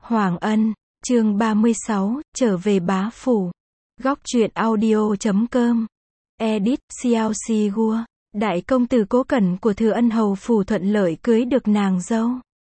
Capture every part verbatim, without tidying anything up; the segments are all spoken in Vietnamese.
Hoàng Ân, chương ba mươi sáu, trở về bá phủ. Góc truyện audio chấm com. Edit, Xiao Xi Gua. Đại công tử Cố Cẩn của Thừa Ân hầu phủ thuận lợi cưới được nàng dâu.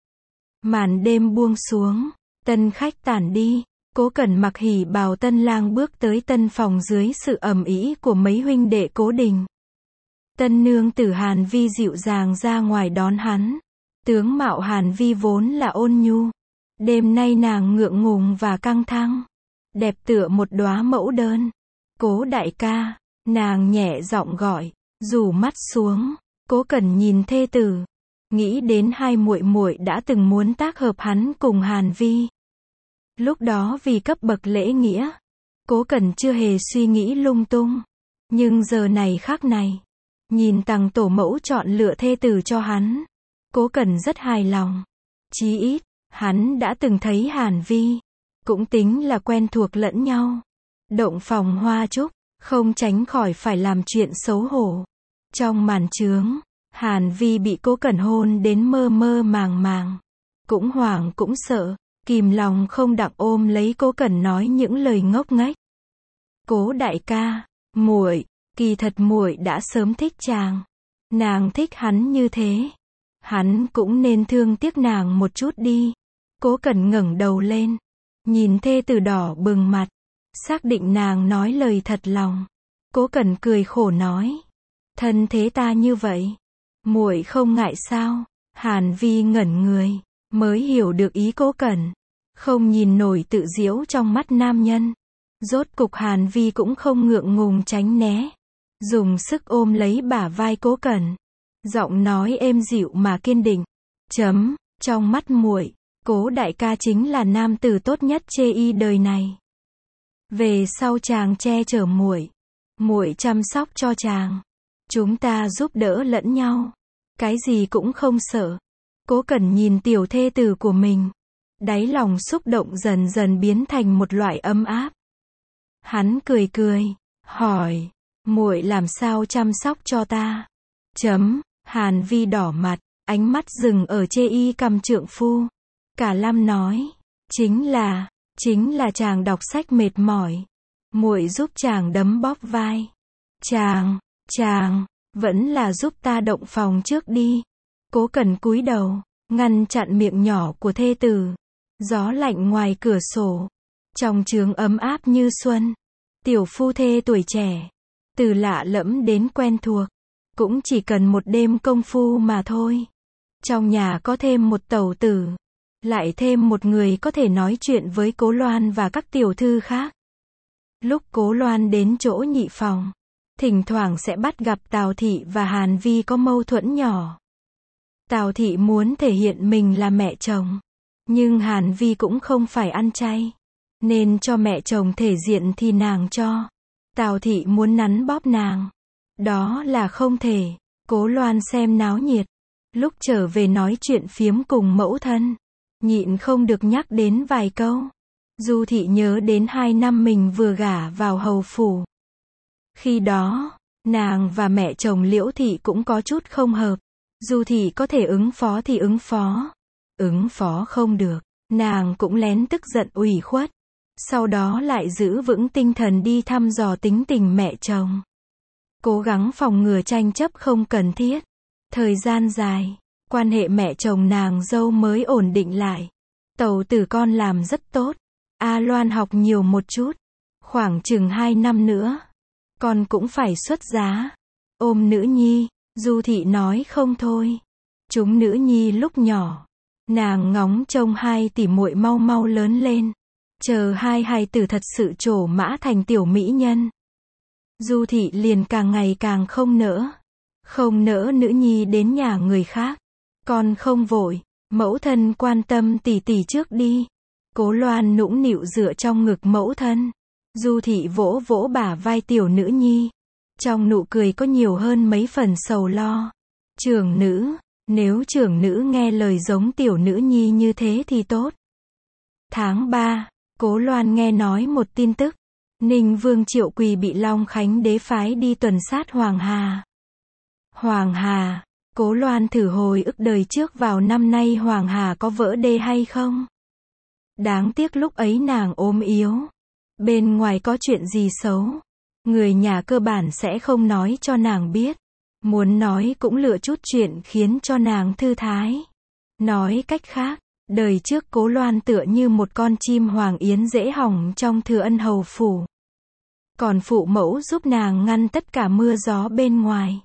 Màn đêm buông xuống, tân khách tản đi, Cố Cẩn mặc hỉ bào tân lang bước tới tân phòng dưới sự ầm ĩ của mấy huynh đệ Cố Đình. Tân nương tử Hàn Vi dịu dàng ra ngoài đón hắn. Tướng mạo Hàn Vi vốn là ôn nhu. Đêm nay nàng ngượng ngùng và căng thẳng, đẹp tựa một đóa mẫu đơn. Cố đại ca, nàng nhẹ giọng gọi, rủ mắt xuống. Cố Cẩn nhìn thê tử, nghĩ đến hai muội muội đã từng muốn tác hợp hắn cùng Hàn Vi. Lúc đó vì cấp bậc lễ nghĩa, Cố Cẩn chưa hề suy nghĩ lung tung. Nhưng giờ này khắc này, nhìn tằng tổ mẫu chọn lựa thê tử cho hắn, Cố Cẩn rất hài lòng. Chí ít, hắn đã từng thấy Hàn Vi, cũng tính là quen thuộc lẫn nhau. Động phòng hoa trúc, không tránh khỏi phải làm chuyện xấu hổ. Trong màn chướng, Hàn Vi bị Cố Cẩn hôn đến mơ mơ màng màng. Cũng hoảng cũng sợ, kìm lòng không đặng ôm lấy Cố Cẩn nói những lời ngốc nghếch. Cố đại ca, muội, kỳ thật muội đã sớm thích chàng. Nàng thích hắn như thế, hắn cũng nên thương tiếc nàng một chút đi. Cố Cẩn ngẩng đầu lên, nhìn thê tử đỏ bừng mặt, xác định nàng nói lời thật lòng. Cố Cẩn cười khổ nói, thân thế ta như vậy, muội không ngại sao? Hàn Vi ngẩn người, mới hiểu được ý Cố Cẩn, không nhìn nổi tự giễu trong mắt nam nhân. Rốt cục Hàn Vi cũng không ngượng ngùng tránh né, dùng sức ôm lấy bả vai Cố Cẩn, giọng nói êm dịu mà kiên định. Chấm, trong mắt muội, Cố đại ca chính là nam tử tốt nhất chê y đời này. Về sau chàng che chở muội, muội chăm sóc cho chàng, chúng ta giúp đỡ lẫn nhau, cái gì cũng không sợ. Cố Cẩn nhìn tiểu thê tử của mình, đáy lòng xúc động dần dần biến thành một loại ấm áp. Hắn cười cười, hỏi, muội làm sao chăm sóc cho ta? Chấm, Hàn Vi đỏ mặt, ánh mắt dừng ở chê y cầm trượng phu. Cả Lam nói, chính là, chính là chàng đọc sách mệt mỏi, muội giúp chàng đấm bóp vai. Chàng, chàng, vẫn là giúp ta động phòng trước đi. Cố Cẩn cúi đầu, ngăn chặn miệng nhỏ của thê tử. Gió lạnh ngoài cửa sổ, trong trướng ấm áp như xuân. Tiểu phu thê tuổi trẻ, từ lạ lẫm đến quen thuộc, cũng chỉ cần một đêm công phu mà thôi. Trong nhà có thêm một tẩu tử, lại thêm một người có thể nói chuyện với Cố Loan và các tiểu thư khác. Lúc Cố Loan đến chỗ nhị phòng, thỉnh thoảng sẽ bắt gặp Tào Thị và Hàn Vi có mâu thuẫn nhỏ. Tào Thị muốn thể hiện mình là mẹ chồng, nhưng Hàn Vi cũng không phải ăn chay, nên cho mẹ chồng thể diện thì nàng cho. Tào Thị muốn nắn bóp nàng, đó là không thể. Cố Loan xem náo nhiệt, lúc trở về nói chuyện phiếm cùng mẫu thân, nhịn không được nhắc đến vài câu. Du Thị nhớ đến hai năm mình vừa gả vào hầu phủ. Khi đó, nàng và mẹ chồng Liễu Thị cũng có chút không hợp. Du Thị có thể ứng phó thì ứng phó, ứng phó không được, nàng cũng lén tức giận ủy khuất. Sau đó lại giữ vững tinh thần đi thăm dò tính tình mẹ chồng, cố gắng phòng ngừa tranh chấp không cần thiết. Thời gian dài, quan hệ mẹ chồng nàng dâu mới ổn định lại. Tẩu tử con làm rất tốt, A Loan học nhiều một chút, khoảng chừng hai năm nữa, con cũng phải xuất giá. Ôm nữ nhi, Du Thị nói không thôi. Chúng nữ nhi lúc nhỏ, nàng ngóng trông hai tỷ muội mau mau lớn lên, chờ hai hài tử thật sự trổ mã thành tiểu mỹ nhân. Du Thị liền càng ngày càng không nỡ, không nỡ nữ nhi đến nhà người khác. Con không vội, mẫu thân quan tâm tỷ tỷ trước đi. Cố Loan nũng nịu dựa trong ngực mẫu thân. Du Thị vỗ vỗ bả vai tiểu nữ nhi, trong nụ cười có nhiều hơn mấy phần sầu lo. Trưởng nữ, nếu trưởng nữ nghe lời giống tiểu nữ nhi như thế thì tốt. Tháng ba, Cố Loan nghe nói một tin tức, Ninh Vương Triệu Quỳ bị Long Khánh đế phái đi tuần sát Hoàng Hà. Hoàng Hà, Cố Loan thử hồi ức đời trước vào năm nay Hoàng Hà có vỡ đê hay không? Đáng tiếc lúc ấy nàng ốm yếu. Bên ngoài có chuyện gì xấu, người nhà cơ bản sẽ không nói cho nàng biết. Muốn nói cũng lựa chút chuyện khiến cho nàng thư thái. Nói cách khác, đời trước Cố Loan tựa như một con chim hoàng yến dễ hỏng trong Thừa Ân hầu phủ. Còn phụ mẫu giúp nàng ngăn tất cả mưa gió bên ngoài.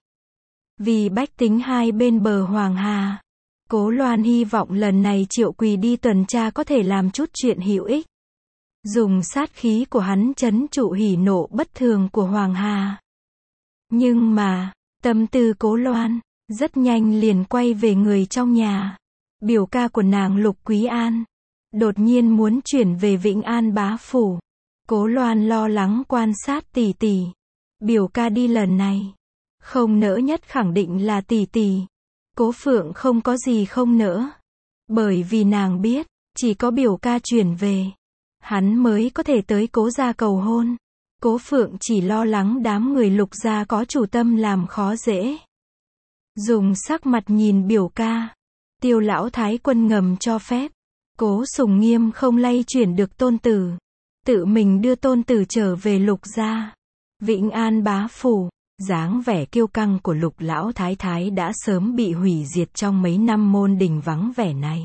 Vì bách tính hai bên bờ Hoàng Hà, Cố Loan hy vọng lần này Triệu Quỳ đi tuần tra có thể làm chút chuyện hữu ích. Dùng sát khí của hắn trấn trụ hỉ nộ bất thường của Hoàng Hà. Nhưng mà, tâm tư Cố Loan, rất nhanh liền quay về người trong nhà. Biểu ca của nàng Lục Quý An, đột nhiên muốn chuyển về Vĩnh An bá phủ. Cố Loan lo lắng quan sát tỷ tỷ. Biểu ca đi lần này, không nỡ nhất khẳng định là tỷ tỷ. Cố Phượng không có gì không nỡ. Bởi vì nàng biết, chỉ có biểu ca chuyển về, hắn mới có thể tới Cố gia cầu hôn. Cố Phượng chỉ lo lắng đám người Lục gia có chủ tâm làm khó dễ. Dùng sắc mặt nhìn biểu ca. Tiêu lão thái quân ngầm cho phép. Cố Sùng Nghiêm không lay chuyển được tôn tử. Tự mình đưa tôn tử trở về Lục gia. Vĩnh An bá phủ. Dáng vẻ kiêu căng của Lục lão thái thái đã sớm bị hủy diệt trong mấy năm môn đình vắng vẻ này.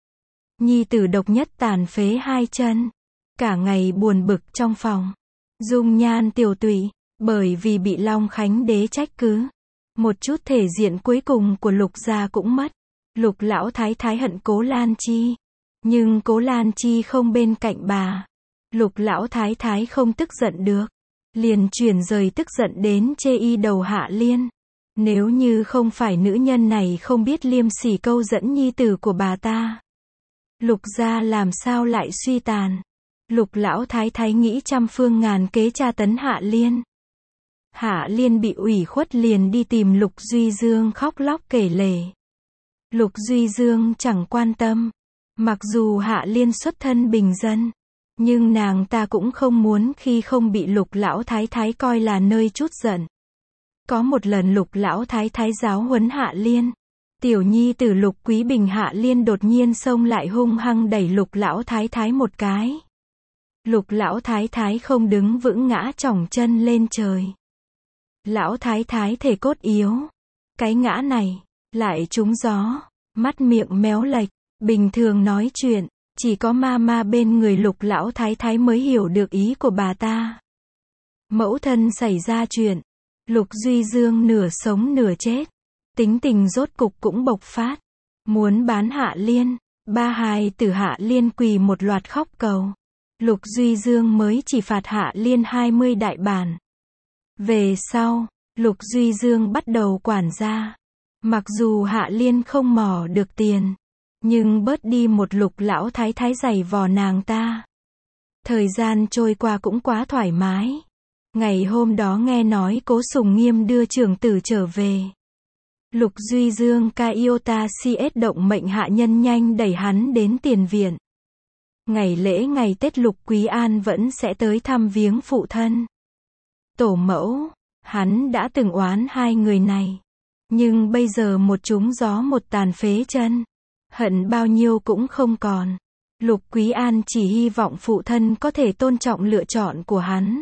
Nhi tử độc nhất tàn phế hai chân. Cả ngày buồn bực trong phòng. Dung nhan tiều tụy, bởi vì bị Long Khánh đế trách cứ. Một chút thể diện cuối cùng của Lục gia cũng mất. Lục lão thái thái hận Cố Lan Chi. Nhưng Cố Lan Chi không bên cạnh bà. Lục lão thái thái không tức giận được. Liền chuyển rời tức giận đến chê y đầu Hạ Liên. Nếu như không phải nữ nhân này không biết liêm sỉ câu dẫn nhi tử của bà ta, Lục gia làm sao lại suy tàn. Lục lão thái thái nghĩ trăm phương ngàn kế tra tấn Hạ Liên. Hạ Liên bị ủy khuất liền đi tìm Lục Duy Dương khóc lóc kể lể. Lục Duy Dương chẳng quan tâm. Mặc dù Hạ Liên xuất thân bình dân, nhưng nàng ta cũng không muốn khi không bị Lục lão thái thái coi là nơi trút giận. Có một lần Lục lão thái thái giáo huấn Hạ Liên. Tiểu nhi tử Lục Quý Bình Hạ Liên đột nhiên xông lại hung hăng đẩy Lục lão thái thái một cái. Lục lão thái thái không đứng vững ngã chỏng chân lên trời. Lão thái thái thể cốt yếu. Cái ngã này, lại trúng gió, mắt miệng méo lệch, bình thường nói chuyện, chỉ có ma ma bên người Lục lão thái thái mới hiểu được ý của bà ta. Mẫu thân xảy ra chuyện, Lục Duy Dương nửa sống nửa chết, tính tình rốt cục cũng bộc phát, muốn bán Hạ Liên, ba hài tử Hạ Liên quỳ một loạt khóc cầu. Lục Duy Dương mới chỉ phạt Hạ Liên hai mươi đại bản. Về sau, Lục Duy Dương bắt đầu quản gia. Mặc dù Hạ Liên không mò được tiền, nhưng bớt đi một Lục lão thái thái giày vò nàng ta. Thời gian trôi qua cũng quá thoải mái. Ngày hôm đó nghe nói Cố Sùng Nghiêm đưa trưởng tử trở về. Lục Duy Dương Kaiota cs động mệnh hạ nhân nhanh đẩy hắn đến tiền viện. Ngày lễ ngày Tết Lục Quý An vẫn sẽ tới thăm viếng phụ thân. Tổ mẫu, hắn đã từng oán hai người này. Nhưng bây giờ một trúng gió một tàn phế chân. Hận bao nhiêu cũng không còn. Lục Quý An chỉ hy vọng phụ thân có thể tôn trọng lựa chọn của hắn.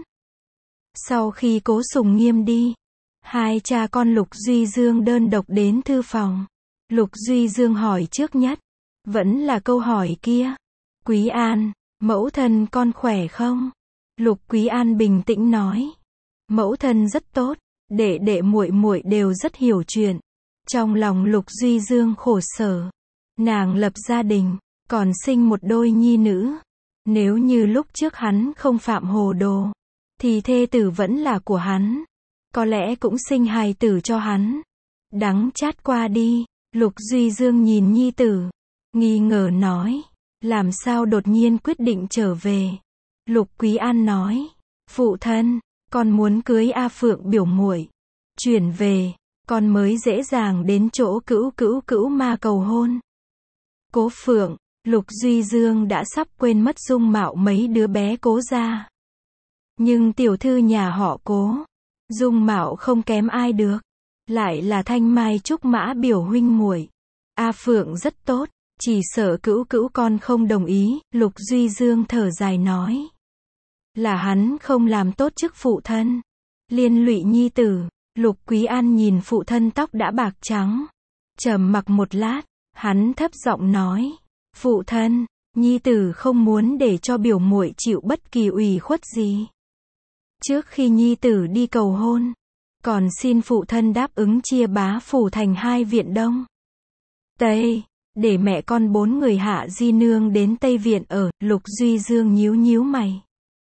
Sau khi Cố Sùng Nghiêm đi, hai cha con Lục Duy Dương đơn độc đến thư phòng. Lục Duy Dương hỏi trước nhất. Vẫn là câu hỏi kia. Quý An, mẫu thân con khỏe không? Lục Quý An bình tĩnh nói. Mẫu thân rất tốt, đệ đệ muội muội đều rất hiểu chuyện. Trong lòng Lục Duy Dương khổ sở. Nàng lập gia đình, còn sinh một đôi nhi nữ. Nếu như lúc trước hắn không phạm hồ đồ, thì thê tử vẫn là của hắn. Có lẽ cũng sinh hài tử cho hắn. Đắng chát qua đi, Lục Duy Dương nhìn nhi tử, nghi ngờ nói. Làm sao đột nhiên quyết định trở về? Lục Quý An nói. Phụ thân, con muốn cưới A Phượng biểu muội. Chuyển về, con mới dễ dàng đến chỗ cữu cữu cữu ma cầu hôn. Cố Phượng, Lục Duy Dương đã sắp quên mất dung mạo mấy đứa bé Cố gia. Nhưng tiểu thư nhà họ Cố, dung mạo không kém ai được. Lại là thanh mai trúc mã biểu huynh muội. A Phượng rất tốt, Chỉ sợ cữu cữu con không đồng ý, Lục Duy Dương thở dài nói. Là hắn không làm tốt chức phụ thân. Liên lụy nhi tử. Lục Quý An nhìn phụ thân tóc đã bạc trắng. Trầm mặc một lát, hắn thấp giọng nói. Phụ thân, nhi tử không muốn để cho biểu muội chịu bất kỳ ủy khuất gì. Trước khi nhi tử đi cầu hôn, còn xin phụ thân đáp ứng chia bá phủ thành hai viện Đông Tây, để mẹ con bốn người Hạ Di Nương đến Tây Viện ở. Lục Duy Dương nhíu nhíu mày.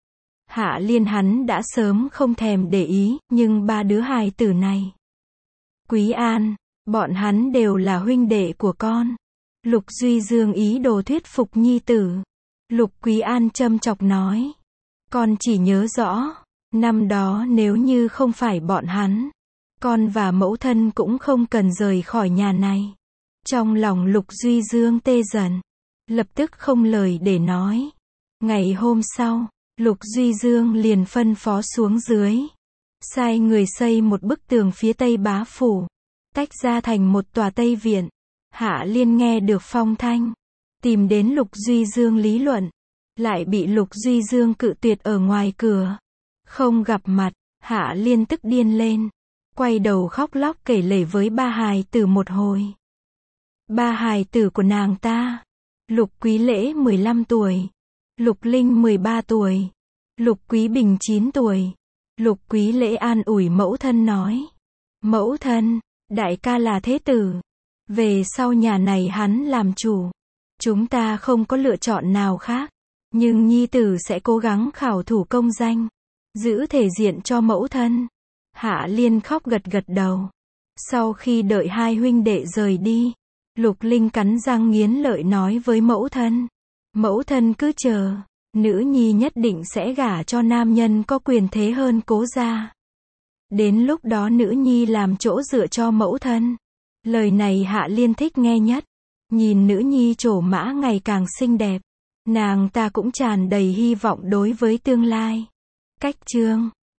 Hạ Liên hắn đã sớm không thèm để ý, nhưng ba đứa hài tử này. Quý An, bọn hắn đều là huynh đệ của con. Lục Duy Dương ý đồ thuyết phục nhi tử. Lục Quý An châm chọc nói. Con chỉ nhớ rõ, năm đó nếu như không phải bọn hắn, con và mẫu thân cũng không cần rời khỏi nhà này. Trong lòng Lục Duy Dương tê dần, lập tức không lời để nói. Ngày hôm sau, Lục Duy Dương liền phân phó xuống dưới, sai người xây một bức tường phía tây bá phủ, tách ra thành một tòa Tây Viện. Hạ Liên nghe được phong thanh, tìm đến Lục Duy Dương lý luận, lại bị Lục Duy Dương cự tuyệt ở ngoài cửa. Không gặp mặt, Hạ Liên tức điên lên, quay đầu khóc lóc kể lể với ba hài tử một hồi. Ba hài tử của nàng ta, Lục Quý Lễ mười lăm tuổi, Lục Linh mười ba tuổi, Lục Quý Bình chín tuổi. Lục Quý Lễ an ủi mẫu thân nói. Mẫu thân, đại ca là thế tử. Về sau nhà này hắn làm chủ. Chúng ta không có lựa chọn nào khác. Nhưng nhi tử sẽ cố gắng khảo thủ công danh, giữ thể diện cho mẫu thân. Hạ Liên khóc gật gật đầu. Sau khi đợi hai huynh đệ rời đi, Lục Linh cắn răng nghiến lợi nói với mẫu thân. Mẫu thân cứ chờ, nữ nhi nhất định sẽ gả cho nam nhân có quyền thế hơn Cố gia. Đến lúc đó nữ nhi làm chỗ dựa cho mẫu thân. Lời này Hạ Liên thích nghe nhất. Nhìn nữ nhi trổ mã ngày càng xinh đẹp, nàng ta cũng tràn đầy hy vọng đối với tương lai. Cách chương